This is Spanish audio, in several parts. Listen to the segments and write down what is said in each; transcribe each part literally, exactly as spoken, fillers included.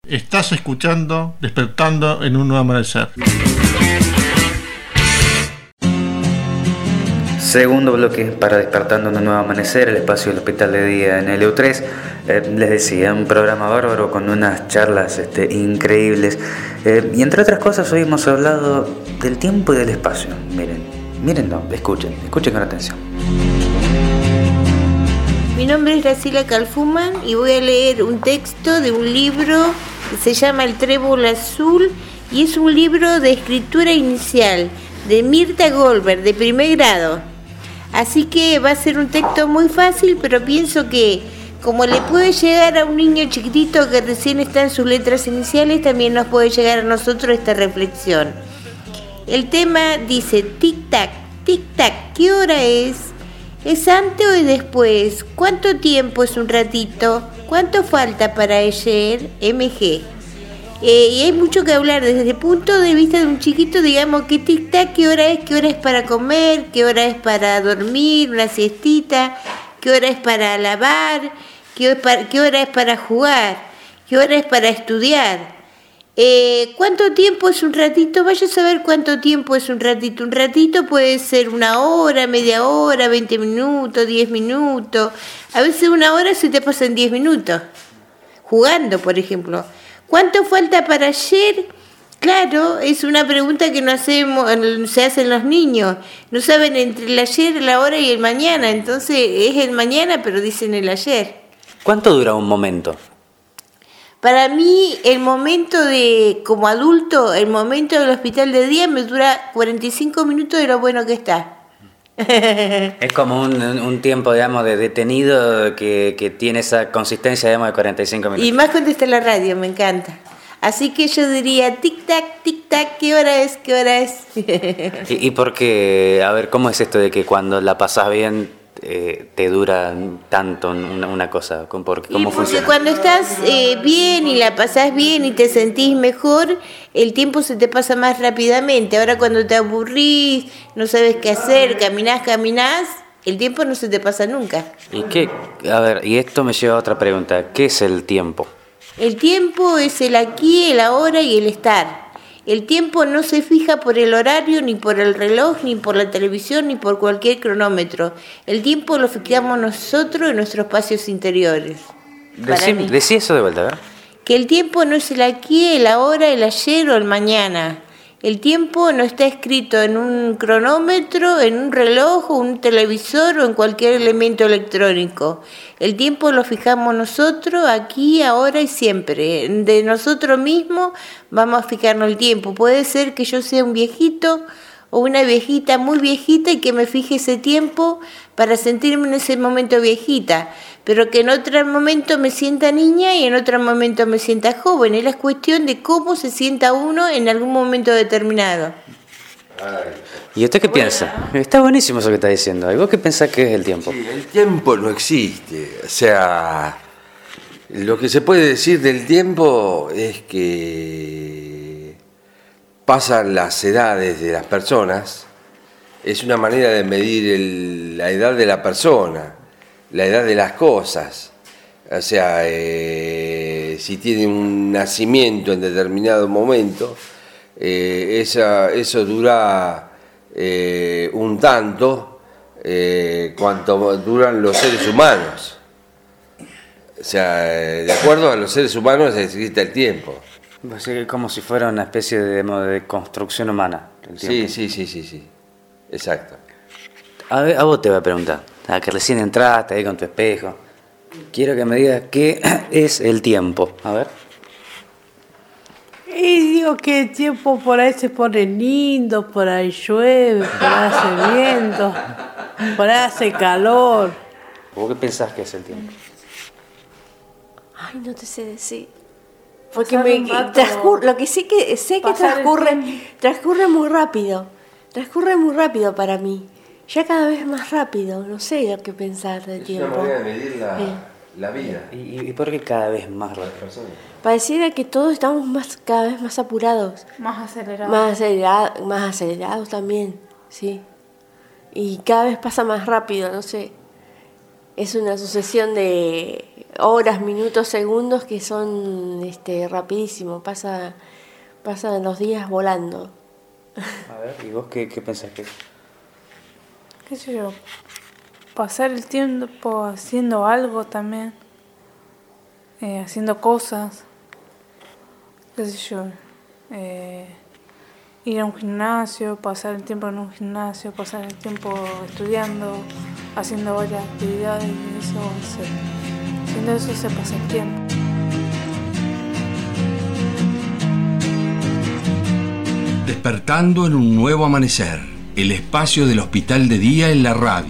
Estás escuchando Despertando en un Nuevo Amanecer. Segundo bloque para Despertando en un Nuevo Amanecer, el espacio del Hospital de Día en el E U tres. Eh, les decía, un programa bárbaro con unas charlas este, increíbles. Eh, y entre otras cosas, hoy hemos hablado del tiempo y del espacio. Miren, miren, no, escuchen, escuchen con atención. Mi nombre es Graciela Calfuman y voy a leer un texto de un libro que se llama El Trébol Azul y es un libro de escritura inicial de Mirta Goldberg, de primer grado. Así que va a ser un texto muy fácil, pero pienso que como le puede llegar a un niño chiquitito que recién está en sus letras iniciales, también nos puede llegar a nosotros esta reflexión. El tema dice, tic-tac, tic-tac, ¿qué hora es? ¿Es antes o es después? ¿Cuánto tiempo es un ratito? ¿Cuánto falta para ayer? M G. Eh, y hay mucho que hablar desde el punto de vista de un chiquito, digamos, que tic-tac, ¿qué hora es? ¿Qué hora es para comer? ¿Qué hora es para dormir? ¿Una siestita? ¿Qué hora es para lavar? ¿Qué, para, qué hora es para jugar? ¿Qué hora es para estudiar? Eh, ¿Cuánto tiempo es un ratito? Vaya a saber cuánto tiempo es un ratito. Un ratito puede ser una hora, media hora, veinte minutos, diez minutos. A veces una hora se te pasa en diez minutos. Jugando, por ejemplo. ¿Cuánto falta para ayer? Claro, es una pregunta que no hacemos, se hacen los niños. No saben entre el ayer, la hora y el mañana. Entonces es el mañana, pero dicen el ayer. ¿Cuánto dura un momento? Para mí, el momento de, como adulto, el momento del hospital de día me dura cuarenta y cinco minutos de lo bueno que está. Es como un, un tiempo, digamos, de detenido que, que tiene esa consistencia, digamos, de cuarenta y cinco minutos. Y más cuando está en la radio, me encanta. Así que yo diría, tic-tac, tic-tac, ¿qué hora es? ¿Qué hora es? ¿Y, y por qué? A ver, ¿cómo es esto de que cuando la pasás bien eh, te dura tanto una, una cosa? ¿Por, ¿Cómo y porque funciona? Cuando estás eh, bien y la pasás bien y te sentís mejor, el tiempo se te pasa más rápidamente. Ahora cuando te aburrís, no sabes qué hacer, caminás, caminás, el tiempo no se te pasa nunca. ¿Y qué? A ver, y esto me lleva a otra pregunta. ¿Qué es el tiempo? El tiempo es el aquí, el ahora y el estar. El tiempo no se fija por el horario, ni por el reloj, ni por la televisión, ni por cualquier cronómetro. El tiempo lo fijamos nosotros en nuestros espacios interiores. Decí, decí eso de vuelta, ¿verdad? Que el tiempo no es el aquí, el ahora, el ayer o el mañana. El tiempo no está escrito en un cronómetro, en un reloj, o un televisor o en cualquier elemento electrónico. El tiempo lo fijamos nosotros, aquí, ahora y siempre. De nosotros mismos vamos a fijarnos el tiempo. Puede ser que yo sea un viejito o una viejita muy viejita y que me fije ese tiempo para sentirme en ese momento viejita, pero que en otro momento me sienta niña y en otro momento me sienta joven. Es la cuestión de cómo se sienta uno en algún momento determinado. ¿Y usted qué piensa? Está buenísimo eso que está diciendo. ¿Y vos qué pensás que es el tiempo? Sí, el tiempo no existe. O sea, lo que se puede decir del tiempo es que pasan las edades de las personas. Es una manera de medir el, la edad de la persona, la edad de las cosas. O sea, eh, si tiene un nacimiento en determinado momento, eh, esa, eso dura eh, un tanto eh, cuanto duran los seres humanos. O sea, de acuerdo a los seres humanos existe el tiempo. Es como si fuera una especie de, de construcción humana. El sí, sí, sí, sí, sí. Exacto. A, ver, a vos te voy a preguntar, a que recién entraste ahí con tu espejo. Quiero que me digas qué es el tiempo. A ver. Y digo que el tiempo por ahí se pone lindo, por ahí llueve, por ahí hace viento, por ahí hace calor. ¿Vos qué pensás que es el tiempo? Ay, no te sé decir. Porque me transcurre, lo que sí que sé que transcurre, transcurre muy rápido. Transcurre muy rápido para mí. Ya cada vez más rápido. No sé lo que pensar del tiempo. Es una manera de medir la, sí. la vida. ¿Y, ¿Y por qué cada vez más rápido? Pareciera que todos estamos más, cada vez más apurados. Más acelerados. Más acelerados, más acelerados también, sí. Y cada vez pasa más rápido, no sé. Es una sucesión de horas, minutos, segundos que son este, rapidísimos, pasa, pasan los días volando. A ver, ¿y vos qué, qué pensás que? ¿Qué sé yo? Pasar el tiempo haciendo algo también, eh, haciendo cosas, qué sé yo, eh, ir a un gimnasio, pasar el tiempo en un gimnasio, pasar el tiempo estudiando, haciendo varias actividades, y eso se, haciendo eso se pasa el tiempo. Despertando en un nuevo amanecer, el espacio del Hospital de Día en la radio.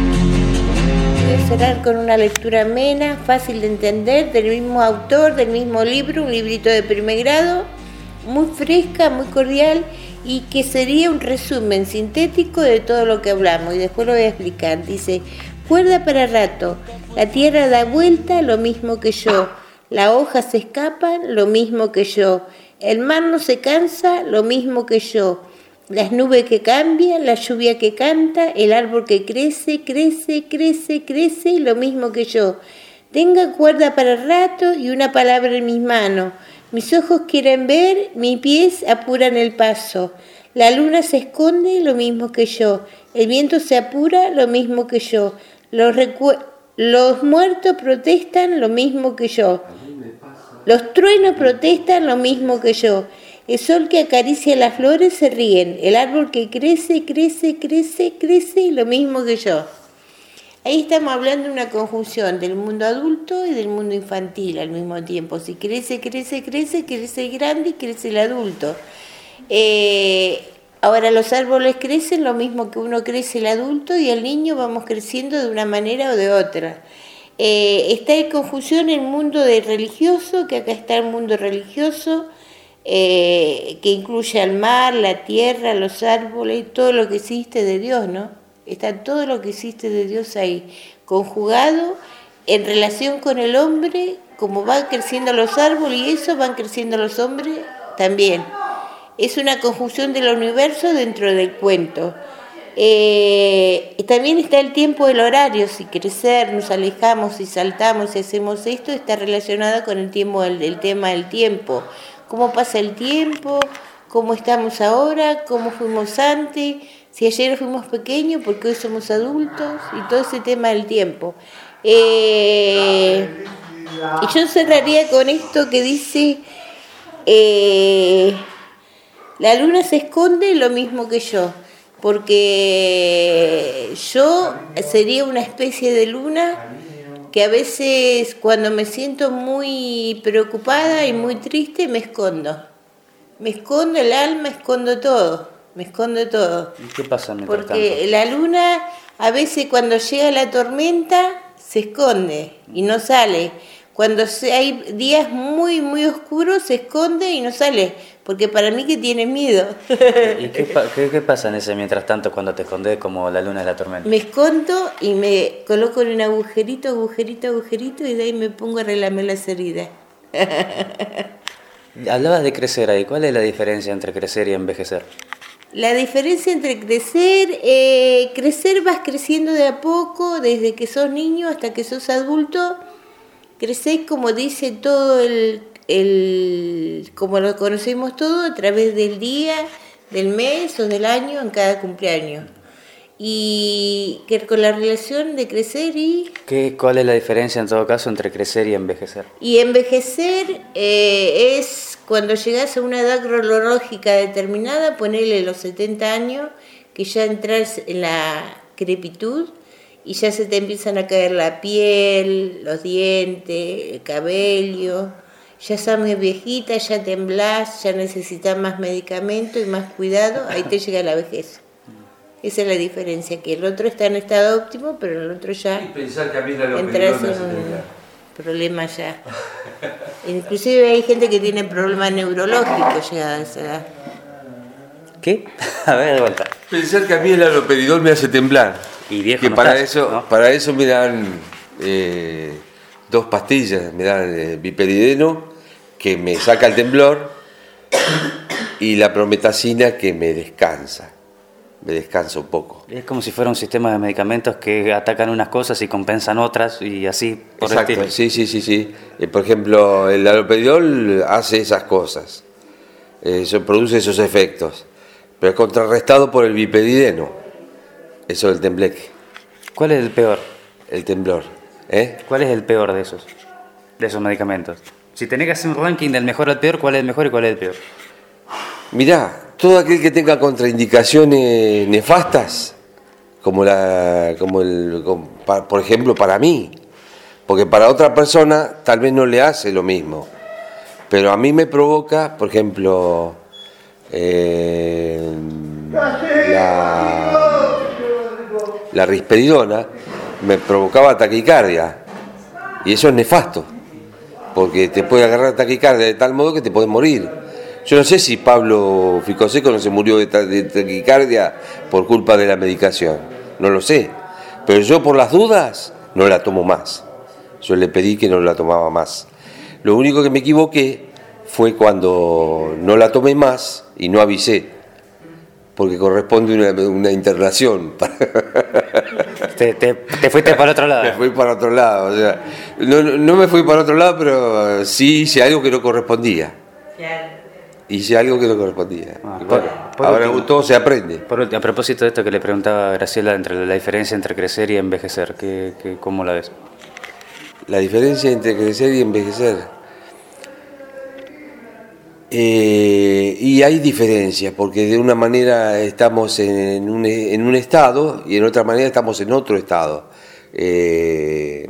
Voy a cerrar con una lectura amena, fácil de entender, del mismo autor, del mismo libro, un librito de primer grado, muy fresca, muy cordial, y que sería un resumen sintético de todo lo que hablamos, y después lo voy a explicar. Dice: cuerda para rato, la tierra da vuelta lo mismo que yo, las hojas se escapan lo mismo que yo, el mar no se cansa lo mismo que yo, las nubes que cambian, la lluvia que canta, el árbol que crece, crece, crece, crece lo mismo que yo. Tenga cuerda para rato y una palabra en mis manos. Mis ojos quieren ver, mis pies apuran el paso. La luna se esconde lo mismo que yo. El viento se apura lo mismo que yo. Los, recu- los muertos protestan lo mismo que yo. Los truenos protestan lo mismo que yo. El sol que acaricia las flores se ríen. El árbol que crece, crece, crece, crece lo mismo que yo. Ahí estamos hablando de una conjunción del mundo adulto y del mundo infantil al mismo tiempo. Si crece, crece, crece, crece el grande y crece el adulto. Eh, ahora los árboles crecen lo mismo que uno crece el adulto, y el niño vamos creciendo de una manera o de otra. Eh, está en conjunción el mundo del religioso, que acá está el mundo religioso, eh, que incluye al mar, la tierra, los árboles, todo lo que existe de Dios, ¿no? Está todo lo que existe de Dios ahí, conjugado en relación con el hombre, como van creciendo los árboles y eso van creciendo los hombres también. Es una conjunción del universo dentro del cuento. Eh, también está el tiempo del horario, si crecer, nos alejamos, si saltamos, si hacemos esto, está relacionado con el, tiempo, el, el tema del tiempo. Cómo pasa el tiempo, cómo estamos ahora, cómo fuimos antes, si ayer fuimos pequeños, porque hoy somos adultos, y todo ese tema del tiempo. Eh, y yo cerraría con esto que dice, eh, la luna se esconde lo mismo que yo, porque yo sería una especie de luna que a veces cuando me siento muy preocupada y muy triste me escondo. Me escondo el alma, escondo todo. Me escondo todo. ¿Y qué pasa mientras Porque tanto? la luna a veces cuando llega la tormenta se esconde y no sale. Cuando hay días muy, muy oscuros se esconde y no sale. Porque para mí que tiene miedo. ¿Y qué, pa- qué, qué pasa en ese mientras tanto cuando te escondes como la luna en la tormenta? Me escondo y me coloco en un agujerito, agujerito, agujerito, y de ahí me pongo a arreglarme las heridas. Hablabas de crecer ahí. ¿Cuál es la diferencia entre crecer y envejecer? La diferencia entre crecer, eh, crecer vas creciendo de a poco, desde que sos niño hasta que sos adulto, crecés como dice todo el, el, como lo conocemos todo, a través del día, del mes o del año en cada cumpleaños. Y que con la relación de crecer y... ¿Qué, ¿Cuál es la diferencia en todo caso entre crecer y envejecer? Y envejecer eh, es cuando llegás a una edad cronológica determinada, ponele los setenta años, que ya entras en la crepitud y ya se te empiezan a caer la piel, los dientes, el cabello, ya sos más viejita, ya temblás, ya necesitas más medicamento y más cuidado, ahí te llega la vejez. Esa es la diferencia, que el otro está en estado óptimo, pero el otro ya entras en un problema ya. Inclusive hay gente que tiene problemas neurológicos llegada a esa edad. ¿Qué? A ver, de vuelta. Pensar que a mí el haloperidol me hace temblar. Y viejo que no para estás, eso, ¿no? para eso me dan eh, dos pastillas, me dan eh, biperideno, que me saca el temblor, y la prometacina, que me descansa. me descansa un poco. Es como si fuera un sistema de medicamentos que atacan unas cosas y compensan otras y así por el Exacto, estilo. sí, sí, sí, sí. Eh, por ejemplo, el haloperidol hace esas cosas, eh, eso produce esos efectos, pero es contrarrestado por el bipedideno, eso del tembleque. ¿Cuál es el peor? El temblor. ¿Eh? ¿Cuál es el peor de esos, de esos medicamentos? Si tenés que hacer un ranking del mejor al peor, ¿cuál es el mejor y cuál es el peor? Mirá, todo aquel que tenga contraindicaciones nefastas, como la, como el, como, pa, por ejemplo, para mí, porque para otra persona tal vez no le hace lo mismo, pero a mí me provoca, por ejemplo, eh, la, la risperidona me provocaba taquicardia, y eso es nefasto, porque te puede agarrar taquicardia de tal modo que te puedes morir. Yo no sé si Pablo Ficoseco no se murió de, de taquicardia por culpa de la medicación, no lo sé, pero yo por las dudas no la tomo más. Yo le pedí que no la tomaba más. Lo único que me equivoqué fue cuando no la tomé más y no avisé, porque corresponde una, una internación. Te, te, te fuiste para otro lado. Me fui para otro lado, o sea, no, no me fui para otro lado, pero sí hice algo que no correspondía. Hice algo que no correspondía. Ah, y por, bueno, por ahora último, todo se aprende. Por último, a propósito de esto que le preguntaba a Graciela, entre la diferencia entre crecer y envejecer, ¿qué, qué, ¿cómo la ves? La diferencia entre crecer y envejecer. Eh, y hay diferencias, porque de una manera estamos en un, en un estado y en otra manera estamos en otro estado. Eh,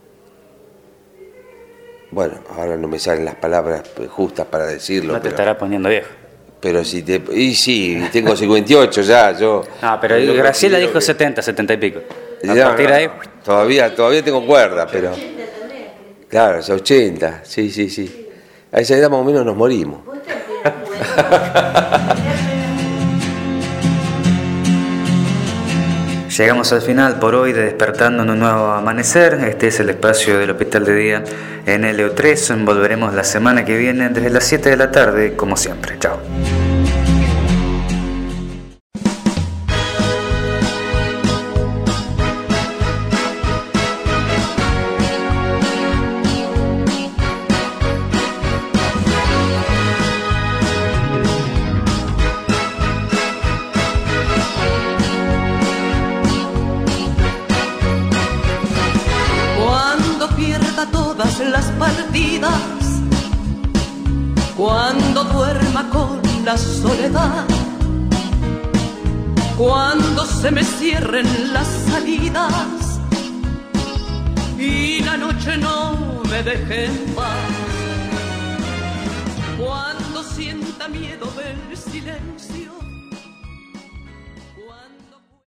bueno, ahora no me salen las palabras justas para decirlo. No te pero, estará poniendo viejo. Pero si te... Y sí, tengo cincuenta y ocho ya, yo... Ah, pero yo Graciela dijo que, setenta, setenta y pico. A ya, partir de ahí... Todavía, todavía tengo cuerda, pero... Claro, ya ochenta, sí, sí, sí. A esa edad más o menos nos morimos. Llegamos al final por hoy de Despertando en un Nuevo Amanecer. Este es el espacio del Hospital de Día en L U tres. Volveremos la semana que viene desde las siete de la tarde, como siempre. Chao. Las partidas, cuando duerma con la soledad, cuando se me cierren las salidas y la noche no me deje en paz, cuando sienta miedo del silencio.